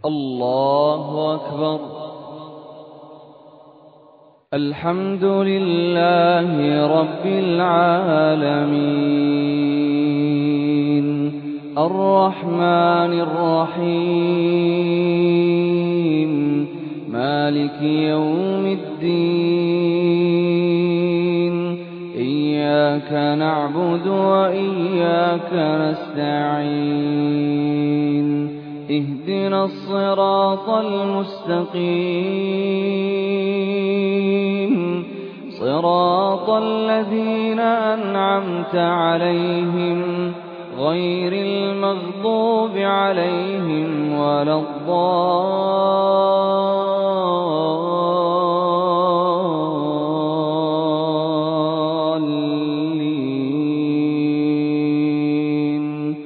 الله أكبر. الحمد لله رب العالمين الرحمن الرحيم مالك يوم الدين إياك نعبد وإياك نستعين اهدنا الصراط المستقيم صراط الذين أنعمت عليهم غير المغضوب عليهم ولا الضالين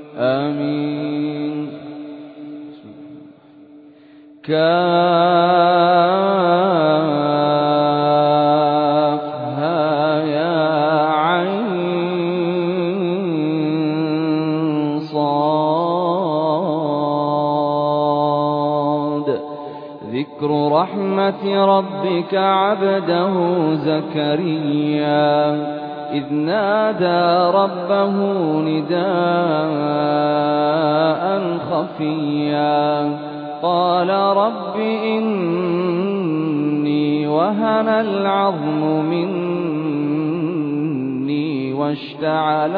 آمين. كافها يا عين صاد. ذكر رحمة ربك عبده زكريا إذ نادى ربه نداء خفيا قال رب إني وهن العظم مني واشتعل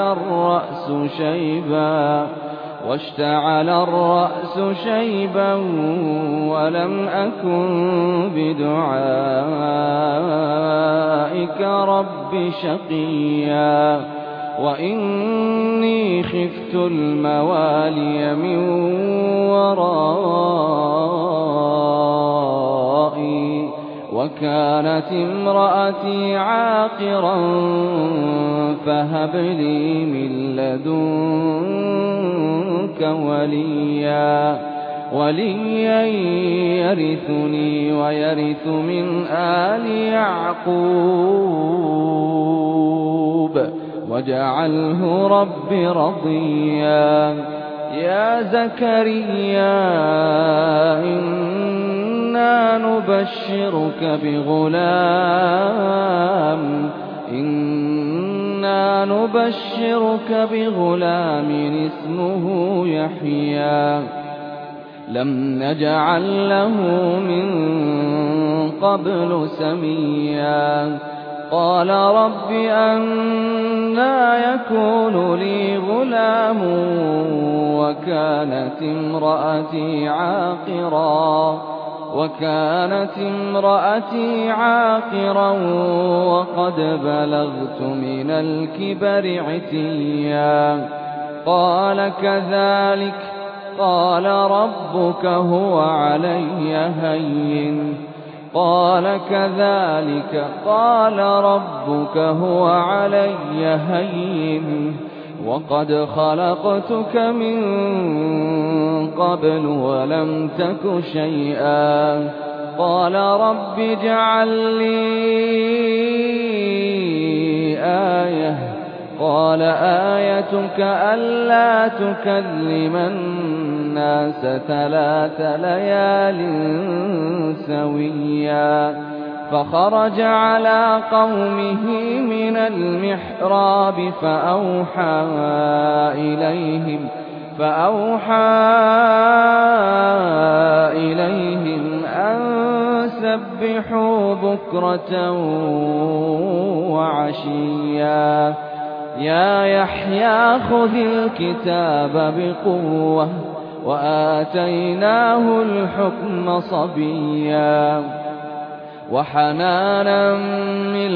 الرأس شيبا ولم أكن بدعائك رب شقيا وإني خفت الموالي من ورائي وكانت امرأتي عاقرا فهب لي من لدنك وليا يرثني ويرث من آل يعقوب واجعله رب رضيا. يا زكريا إنا نبشرك بغلام اسمه يحيى لم نجعل له من قبل سميا. قال رب أنى يكون لي غلام وكانت امرأتي عاقرا وقد بلغت من الكبر عتيا. قال كذلك قال ربك هو علي هين وقد خلقتك من قبل ولم تك شيئا. قال رب اجعل لي آية. قال آيتك ألا تكلم الناس 3 ليال سويا. فخرج على قومه من المحراب فأوحى إليهم أن سبحوا بكرة وعشيا. يا يحيى خذ الكتاب بقوة وآتيناه الحكم صبيا وحنانا من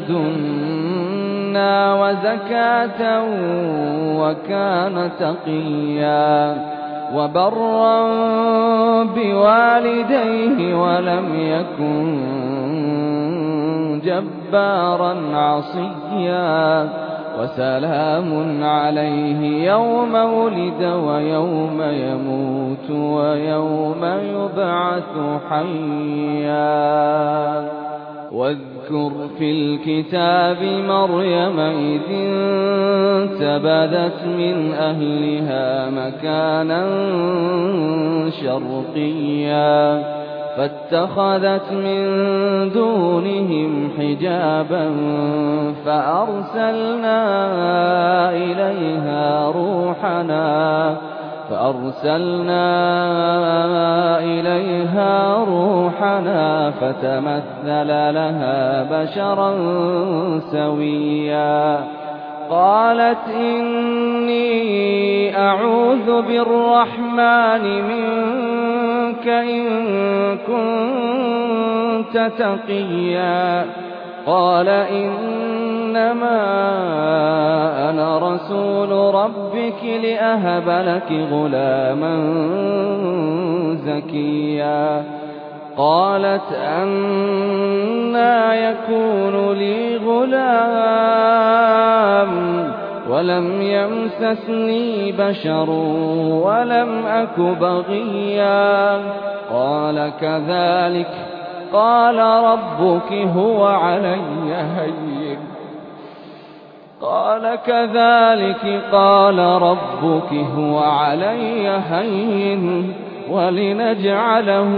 لدنا وزكاة وكان تقيا وبرا بوالديه ولم يكن جبارا عصيا. وسلام عليه يوم ولد ويوم يموت ويوم يبعث حيا. واذكر في الكتاب مريم إذ انتبذت من أهلها مكانا شرقيا فاتخذت من دونهم حجابا فأرسلنا إليها روحنا فتمثل لها بشرا سويا قالت إني أعوذ بالرحمن منك إن كنت تقيا قال إنما أنا رسول ربك لأهب لك غلاما زكيا قالت أنى يكون لي غلام ولم يمسسني بشر ولم أك بغيا قال كذلك قال ربك هو علي هين ولنجعله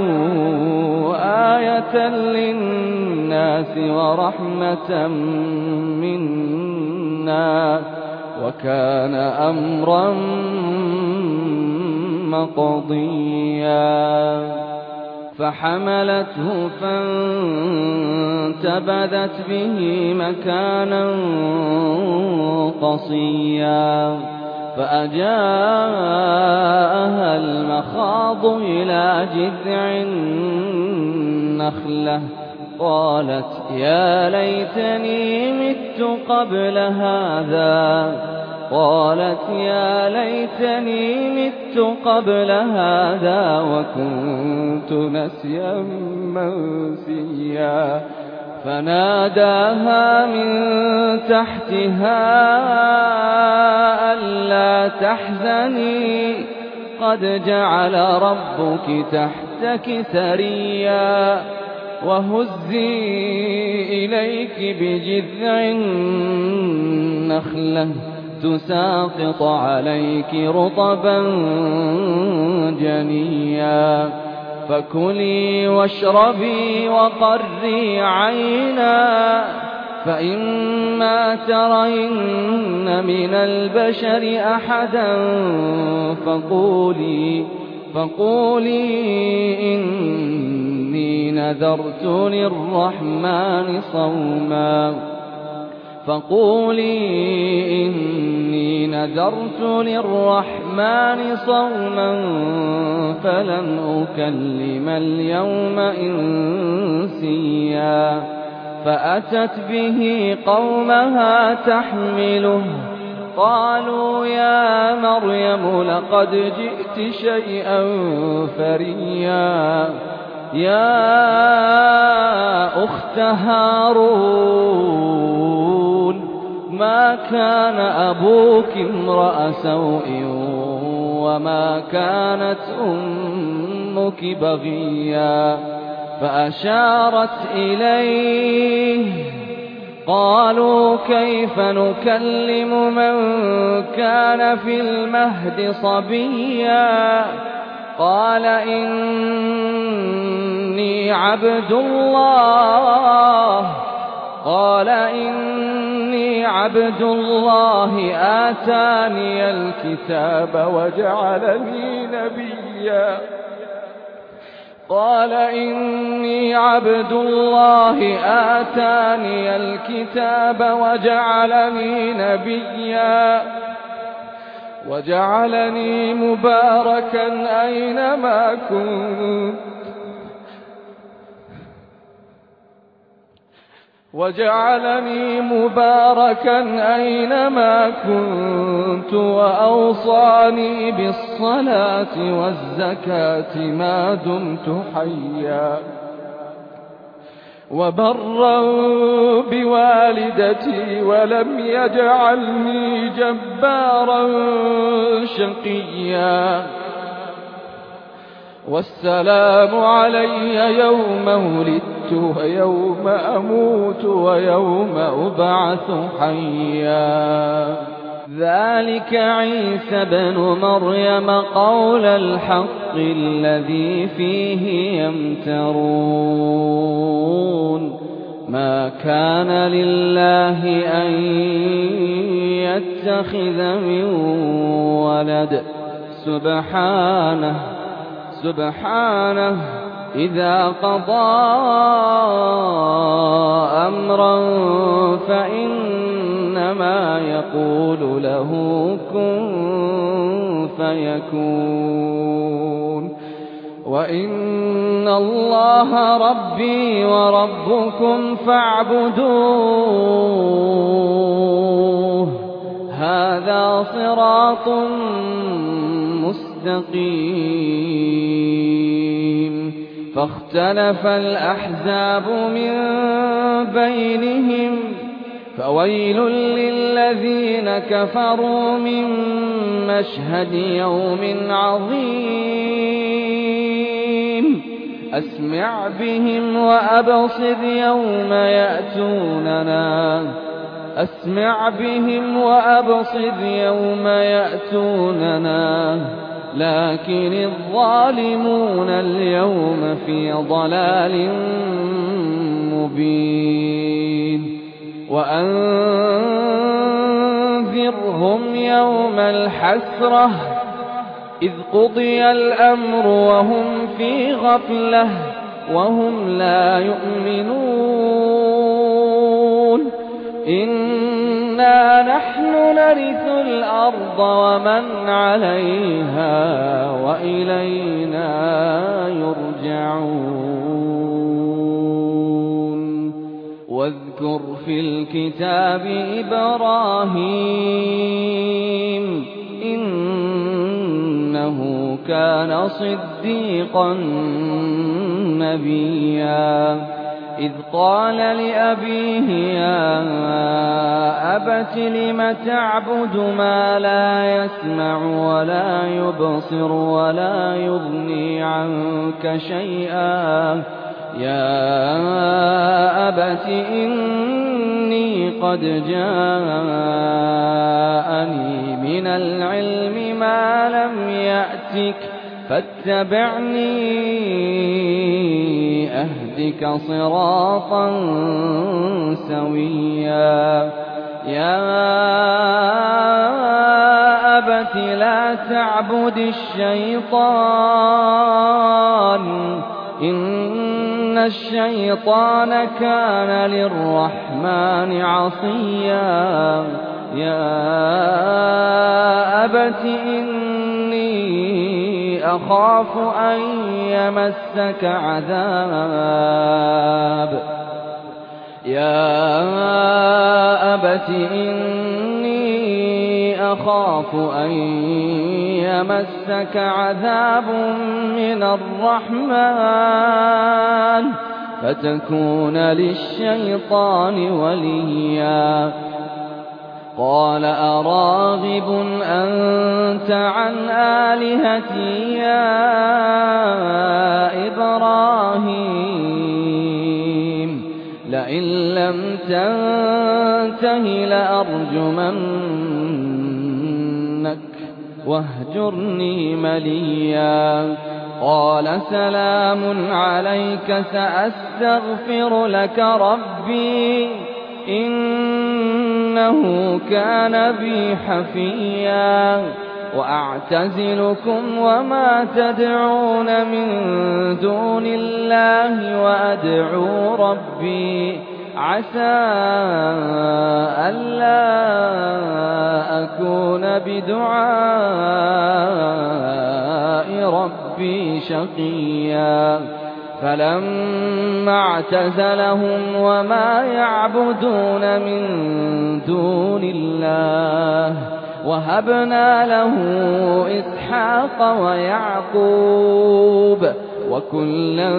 آية للناس ورحمة منا وكان أمرا مقضيا فحملته فانتبذت به مكانا قصيا فأجاءها المخاض إلى جذع النخلة قالت يا ليتني مت قبل هذا وكنت نسيا منسيا فناداها من تحتها ألا تحزني قد جعل ربك تحتك سريا وهزي إليك بجذع النخلة تساقط عليك رطبا جنيا فكلي واشربي وقري عينا فإما ترين من البشر أحدا فقولي إني نذرت للرحمن صوما فلن أكلم اليوم إنسيا فأتت به قومها تحمله قالوا يا مريم لقد جئت شيئا فريا يا أخت هارون ما كان أبوك امرأ سوء وما كانت أمك بغيا فأشارت إليه قالوا كيف نكلم من كان في المهد صبيا قال إني عبد الله آتاني الكتاب وجعلني مباركا أينما كنت وأوصاني بالصلاة والزكاة ما دمت حيا وبرا بوالدتي ولم يجعلني جبارا شقيا والسلام علي يوم ولدت ويوم أموت ويوم أبعث حيا. ذلك عيسى بن مريم قول الحق الذي فيه يمترون. ما كان لله أن يتخذ من ولد سبحانه إذا قضى أمرا فإنما يقول له كن فيكون. وإن الله ربي وربكم فاعبدوه هذا صراط مستقيم. فاختلف الأحزاب من بينهم فويل للذين كفروا من مشهد يوم عظيم. أسمع بهم وأبصر يوم يأتوننا لكن الظالمون اليوم في ضلال مبين. وأنذرهم يوم الحسرة إذ قضي الأمر وهم في غفلة وهم لا يؤمنون. إنا نحن نرث الأرض ومن عليها وإلينا يرجعون. واذكر في الكتاب إبراهيم إنه كان صديقا نبيا. إذ قال لأبيه يا أبت لم تعبد ما لا يسمع ولا يبصر ولا يغني عنك شيئا. يا أبت إني قد جاءني من العلم ما لم يأتك فاتبعني أهدك صراطا سويا. يا أبت لا تعبد الشيطان إن الشيطان كان للرحمن عصيا. يا أبت إني أخاف أن يمسك عذاب. يا أبت إني أخاف أن يمسك عذاب من الرحمن فتكون للشيطان وليا. قال أراغب أنت عن آلهتي يا إبراهيم لئن لم تنته لأرجمنك واهجرني مليا. قال سلام عليك سأستغفر لك ربي إنه كان بي حفيا. وأعتزلكم وما تدعون من دون الله وأدعو ربي عسى ألا أكون بدعاء ربي شقيا. فلما اعتزلهم وما يعبدون من دون الله وهبنا له إسحاق ويعقوب وكلا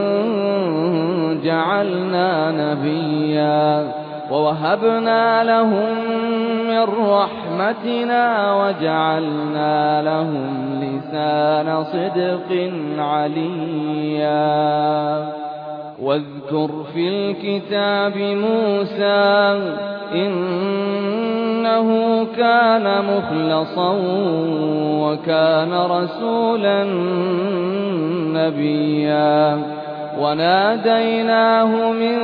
جعلنا نبيا. ووهبنا لهم من رحمتنا وجعلنا لهم لسان صدق عليا. واذكر في الكتاب موسى إنه كان مخلصا وكان رسولا نبيا وناديناه من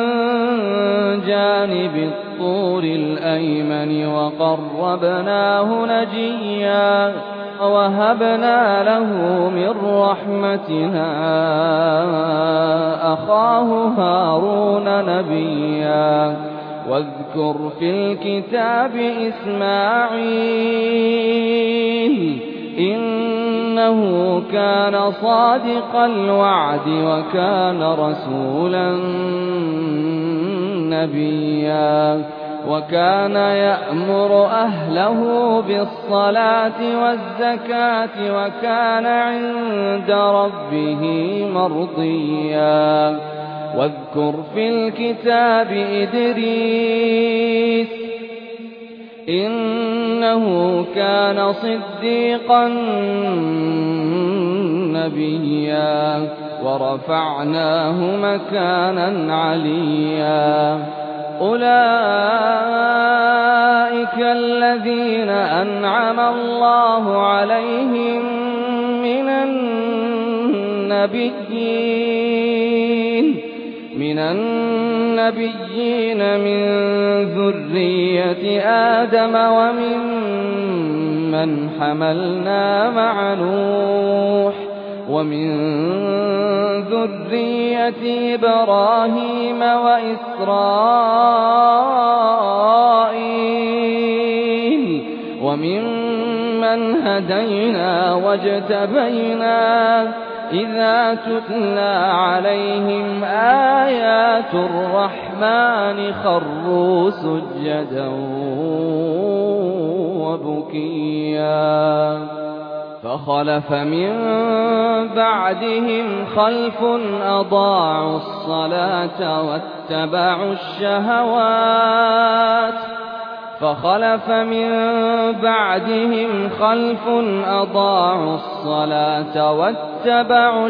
جانب الطور الأيمن وقربناه نجيا ووهبنا له من رحمتنا أخاه هارون نبيا واذكر في الكتاب إسماعيل إنه كان صادق الوعد وكان رسولا نبيا وكان يأمر أهله بالصلاة والزكاة وكان عند ربه مرضيا واذكر في الكتاب إدريس إنه كان صديقا نبيا ورفعناه مكانا عليا أولئك الذين أنعم الله عليهم من النبيين من ذرية آدم وممن حملنا مع نوح ومن ذرية إبراهيم وإسرائيل وممن هدينا واجتبينا إذا تتلى عليهم آيات الرحمن خروا سجدا وبكيا فخلف من بعدهم خلف أضاعوا الصلاة واتبعوا الشهوات فخلف من بعدهم خلف أضاعوا الصلاة واتبعوا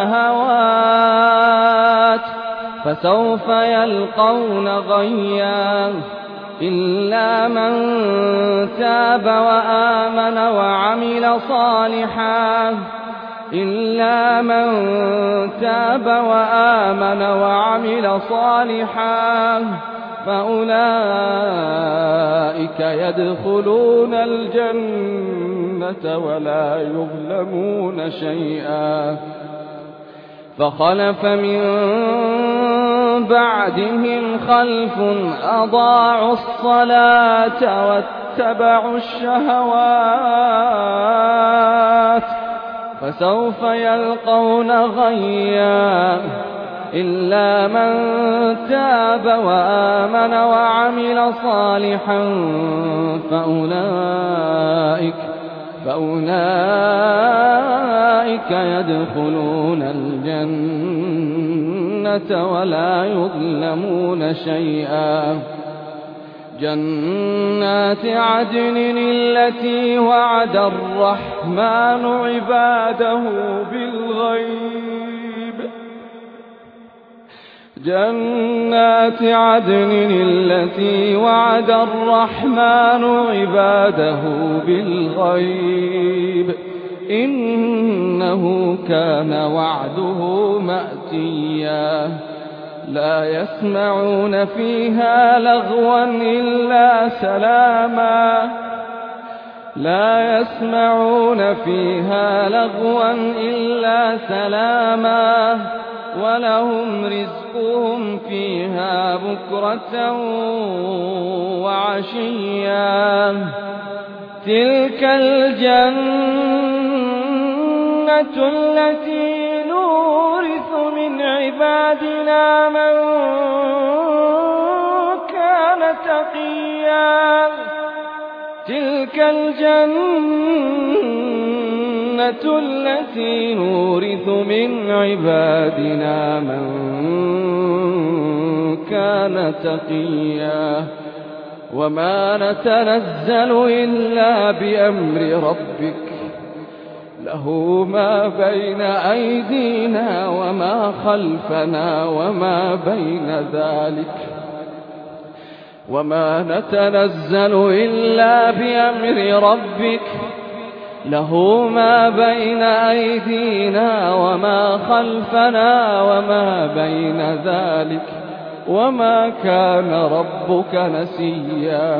الشهوات فسوف يلقون غيا إلا من تاب وآمن وعمل صالحا فأولئك يدخلون الجنة ولا يظلمون شيئا فخلف من بعدهم خلف أضاعوا الصلاة واتبعوا الشهوات فسوف يلقون غيا إلا من تاب وآمن وعمل صالحا فأولئك يدخلون الجنة ولا يظلمون شيئا جنات عدن التي وعد الرحمن عباده بالغيب إنه كان وعده مأتيا لا يسمعون فيها لغوا إلا سلاما ولهم رزقهم فيها بكرة وعشيا تلك الجنة التي نورث من عبادنا من كان تقيا تلك الجنة التي نورث من عبادنا من كان تقيا وما نتنزل إلا بأمر ربك له ما بين أيدينا وما خلفنا وما بين ذلك وما نتنزل إلا بأمر ربك له ما بين أيدينا وما خلفنا وما بين ذلك وما كان ربك نسيا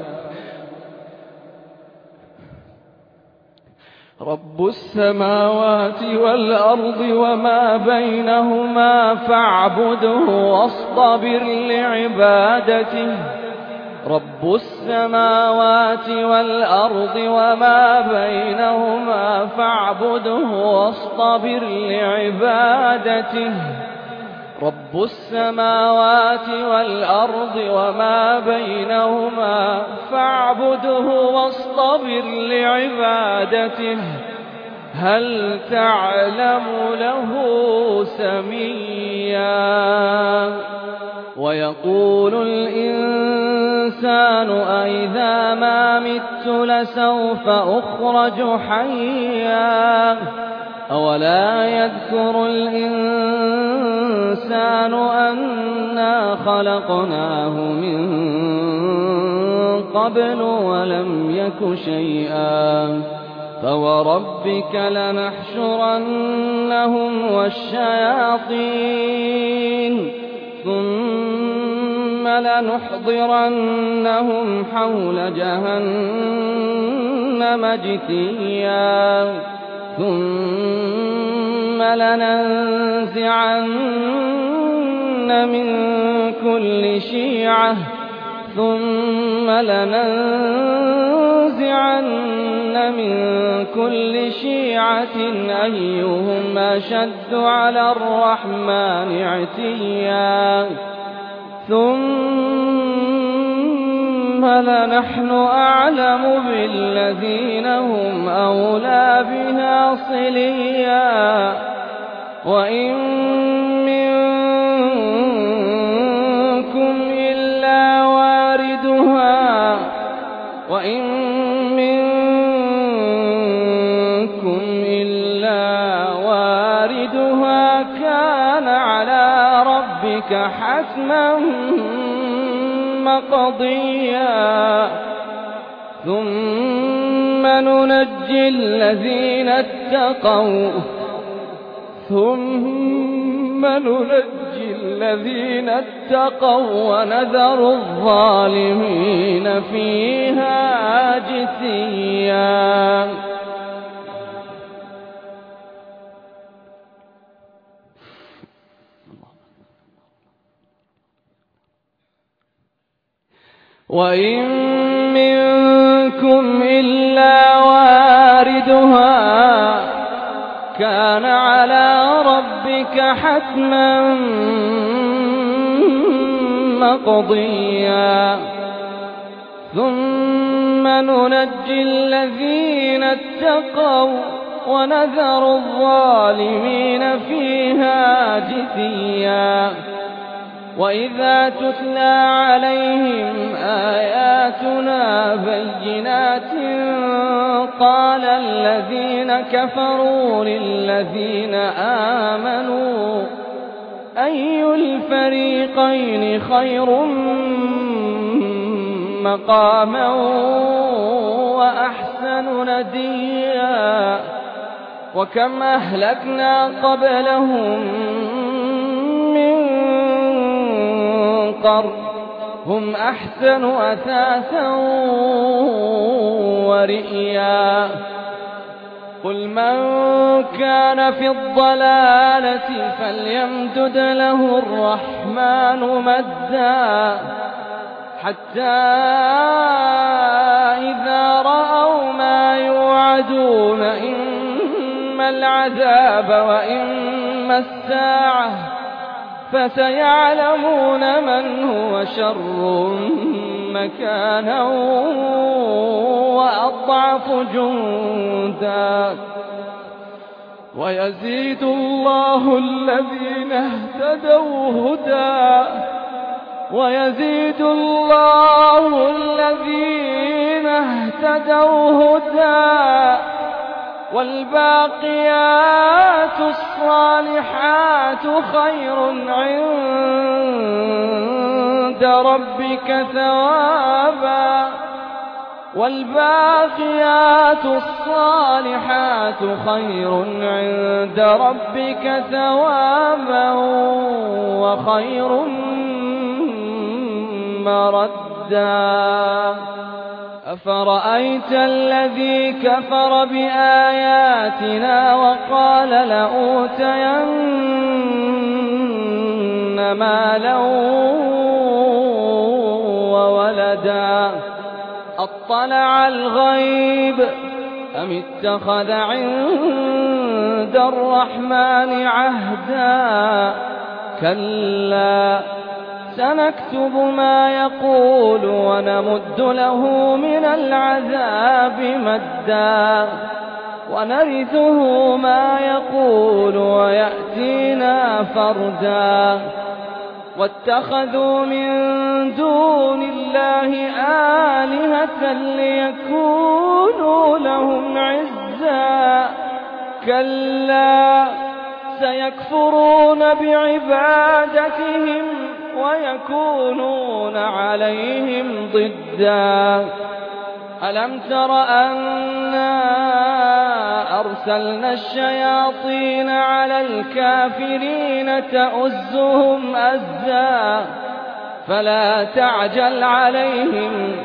رب السماوات والأرض وما بينهما فاعبده واصطبر لعبادته رب السماوات والأرض وما بينهما فاعبده واصطبر لعبادته رب السماوات والأرض وما بينهما فاعبده واصطبر لعبادته هل تعلم له سميا ويقول الإنسان أإذا ما مت لسوف أخرج حيا أولا يذكر الإنسان أنا خلقناه من قبل ولم يك شيئا فوربك لنحشرنهم والشياطين ثم لنحضرنهم حول جهنم جثيا ثم لننزعن من كل شيعة أيهم أشد على الرحمن عتيا ثم لنحن أعلم بالذين هم أولى بها صليا وإن منكم إلا واردها كان على ربك حتما مقضيا ثم ننجي الذين اتقوا ونذر الظالمين فيها جثيا وإن منكم إلا واردها كان على ربك حتما مقضيا ثم ننجي الذين اتقوا ونذر الظالمين فيها جثيا وإذا تتلى عليهم آياتنا بينات قال الذين كفروا للذين آمنوا أي الفريقين خير مقاما وأحسن نديا وكم أهلكنا قبلهم من قرن هم أحسن أثاثا ورئيا قل من كان في الضلالة فليمدد له الرحمن مدا حتى إذا رأوا ما يوعدون إما العذاب وإما الساعة فسيعلمون من هو شر مكانا وأضعف جندا ويزيد الله الذين اهتدوا هدى والباقيات الصالحات خير عند ربك ثوابا والباقيات الصالحات خير عند ربك ثوابا وخير مردا أفرأيت الذي كفر بآياتنا وقال لأوتين مالا وولدا أطلع الغيب أم اتخذ عند الرحمن عهدا كلا سنكتب ما يقول ونمد له من العذاب مدا ونرثه ما يقول ويأتينا فردا واتخذوا من دون الله آلهة ليكونوا لهم عزا كلا سيكفرون بعبادتهم ويكونون عليهم ضدا ألم تر أنا أرسلنا الشياطين على الكافرين تؤزهم أزا فلا تعجل عليهم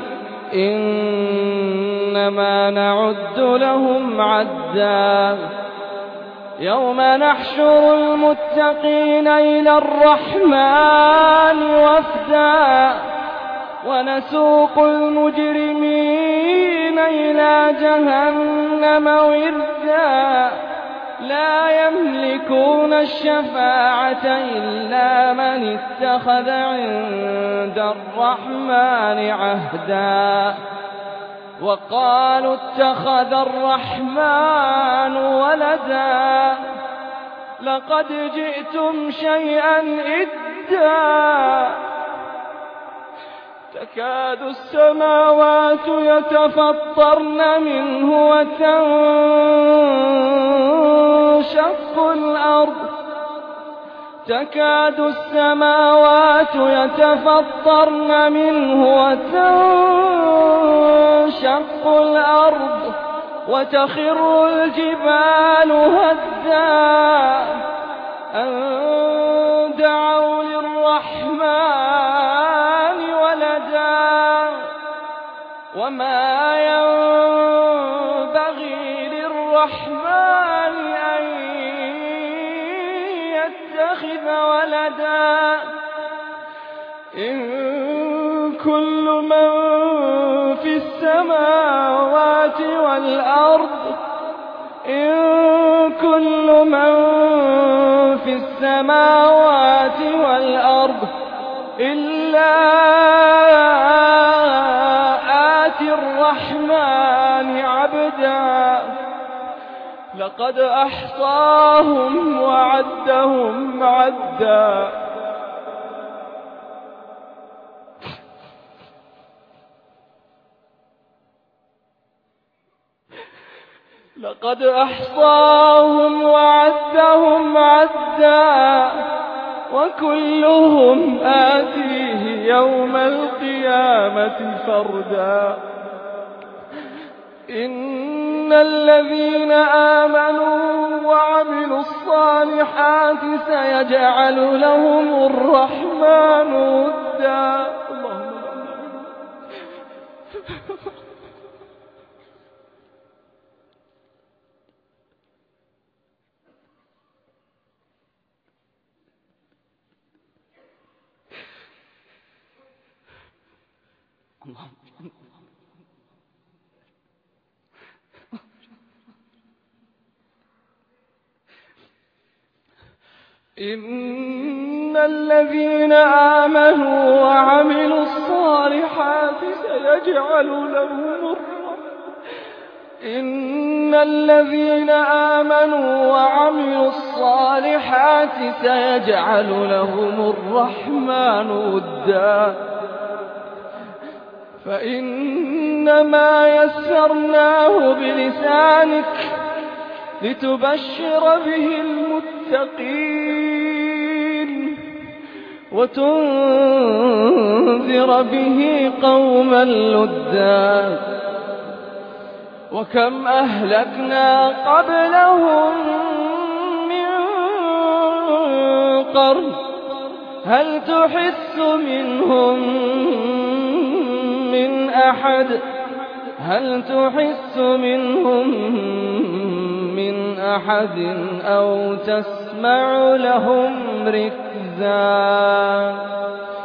إنما نعد لهم عدا يوم نحشر المتقين إلى الرحمن وفدا ونسوق المجرمين إلى جهنم وردا لا يملكون الشفاعة إلا من اتخذ عند الرحمن عهدا وقالوا اتخذ الرحمن ولدا لقد جئتم شيئا إدا تكاد السماوات يتفطرن منه وتنشق الأرض تكاد السماوات يتفطرن منه وتنشق الأرض وتخر الجبال هدا أن دعوا للرحمن ولدا وما ينبغي للرحمن أن يتخذ ولدا إن كل من في السماوات والأرض إن كل من في السماوات والأرض إلا آتي الرحمن عبدا لقد أحصاهم وعدهم عدا لقد أحصاهم وعدهم عدا وكلهم آتيه يوم القيامة فردا إن الذين آمنوا وعملوا الصالحات سيجعل لهم الرحمن ودا إن الذين آمنوا وعملوا الصالحات سيجعل لهم إن الذين آمنوا وعملوا الصالحات سيجعل لهم الرحمن ودا فإنما يسرناه بلسانك لتبشر به المتقين وتنذر به قوما لدا وكم أهلكنا قبلهم من قرن هل تحس منهم من أحد أو تسمع لهم ركزا